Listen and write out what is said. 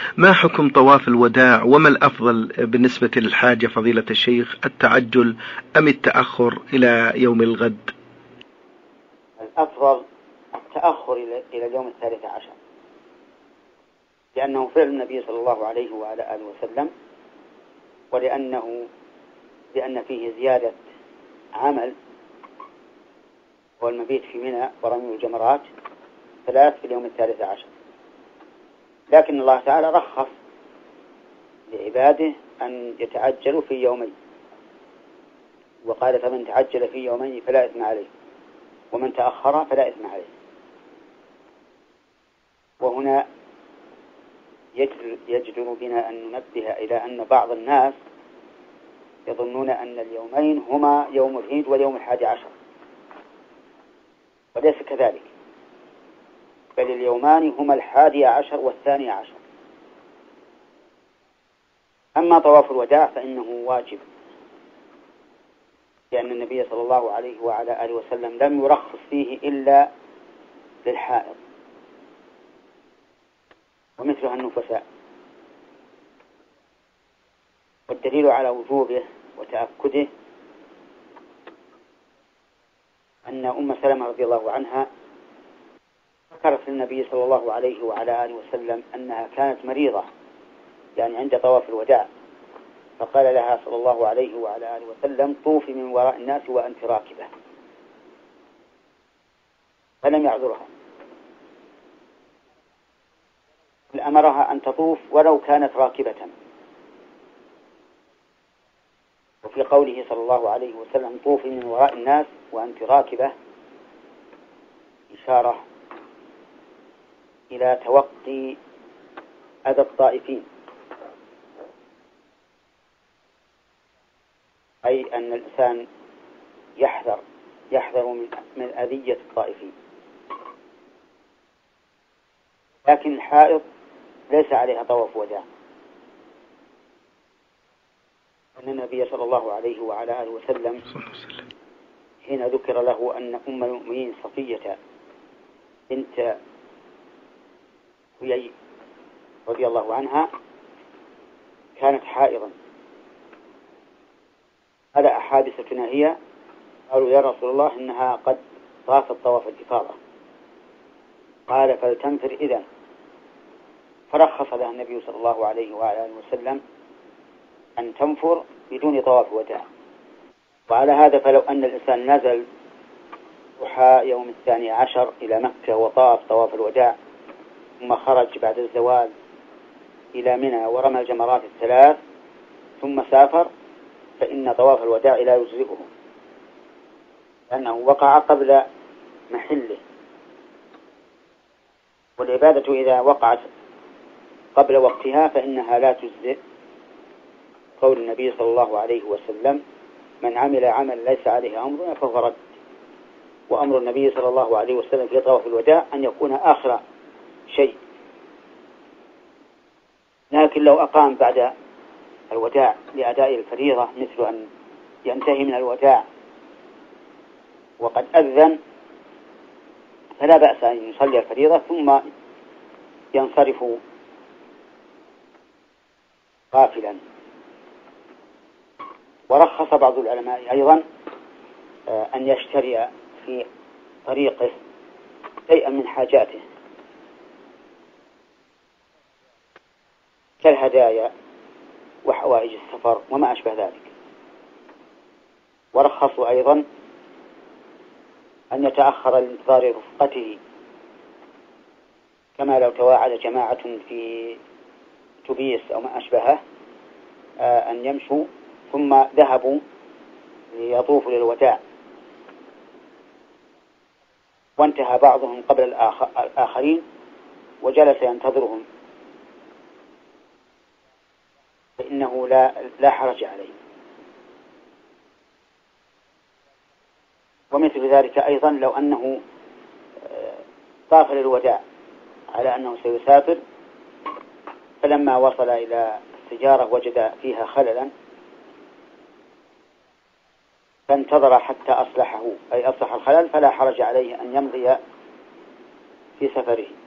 ما حكم طواف الوداع، وما الأفضل بالنسبة للحاج فضيلة الشيخ، التعجل أم التأخر إلى يوم الغد؟ الأفضل التأخر إلى اليوم 13، لأنه فعل النبي صلى الله عليه وعلى آله وسلم، لأن فيه زيادة عمل والمبيت في منى ورمي الجمرات 3 في اليوم 13. لكن الله تعالى رخص لعباده أن يتعجلوا في يومين، وقال: فمن تعجل في يومين فلا إثم عليه، ومن تأخر فلا إثم عليه. وهنا يجدر بنا أن ننبه إلى أن بعض الناس يظنون أن اليومين هما يوم العيد واليوم 11، وليس كذلك، بل اليومان هما 11 و12. أما طواف الوداع فإنه واجب، لأن النبي صلى الله عليه وعلى آله وسلم لم يرخص فيه إلا للحائض ومثلها النفساء. والدليل على وجوبه وتأكده أن أم سلمة رضي الله عنها ذكرت للنبي صلى الله عليه وعلى آله وسلم أنها كانت مريضة، يعني عند طواف الوداع، فقال لها صلى الله عليه وعلى آله وسلم: طوفي من وراء الناس وأنت راكبة، فلم يعذرها، بل أمرها أن تطوف ولو كانت راكبة. وفي قوله صلى الله عليه وسلم: طوفي من وراء الناس وأنت راكبة، إشارة إلى توقي أذى الطائفين، أي أن الإنسان يحذر من أذية الطائفين. لكن الحائض ليس عليها طواف وداع، أن النبي صلى الله عليه وعلى آله وسلم حين ذكر له أن أم المؤمنين صفية بنت حيي رضي الله عنها كانت حائضا، ألا أحادثتنا هي؟ قالوا: يا رسول الله إنها قد طافت طواف الإفاضة. قال: فلتنفر إذن. فرخص لها النبي صلى الله عليه وعلى آله وسلم أن تنفر بدون طواف وداع. وعلى هذا فلو أن الإنسان نزل ضحى يوم 12 إلى مكة وطاف طواف الوداع، ثم خرج بعد الزوال إلى منى ورمى الجمرات 3 ثم سافر، فإن طواف الوداع لا يجزئه، لأنه وقع قبل محله. والعبادة إذا وقعت قبل وقتها فإنها لا تجزئ، قول النبي صلى الله عليه وسلم: من عمل عمل ليس عليه أمرنا فهو رد. وأمر النبي صلى الله عليه وسلم في طواف الوداع أن يكون آخر شيء. لكن لو أقام بعد الوداع لأداء الفريضة، مثل أن ينتهي من الوداع وقد أذن، فلا بأس أن يصلي الفريضة ثم ينصرف غافلا. ورخص بعض العلماء أيضا أن يشتري في طريقه شيئا من حاجاته كالهدايا وحوائج السفر وما أشبه ذلك. ورخصوا أيضا أن يتأخر لانتظار رفقته، كما لو تواعد جماعة في تبيس أو ما أشبهه أن يمشوا ثم ذهبوا ليطوفوا للوداع، وانتهى بعضهم قبل الآخرين وجلس ينتظرهم، فإنه لا حرج عليه. ومثل ذلك أيضا لو أنه طاف للوداع على أنه سيسافر، فلما وصل إلى السجارة وجد فيها خللا فانتظر حتى أصلحه، أي أصلح الخلل، فلا حرج عليه أن يمضي في سفره.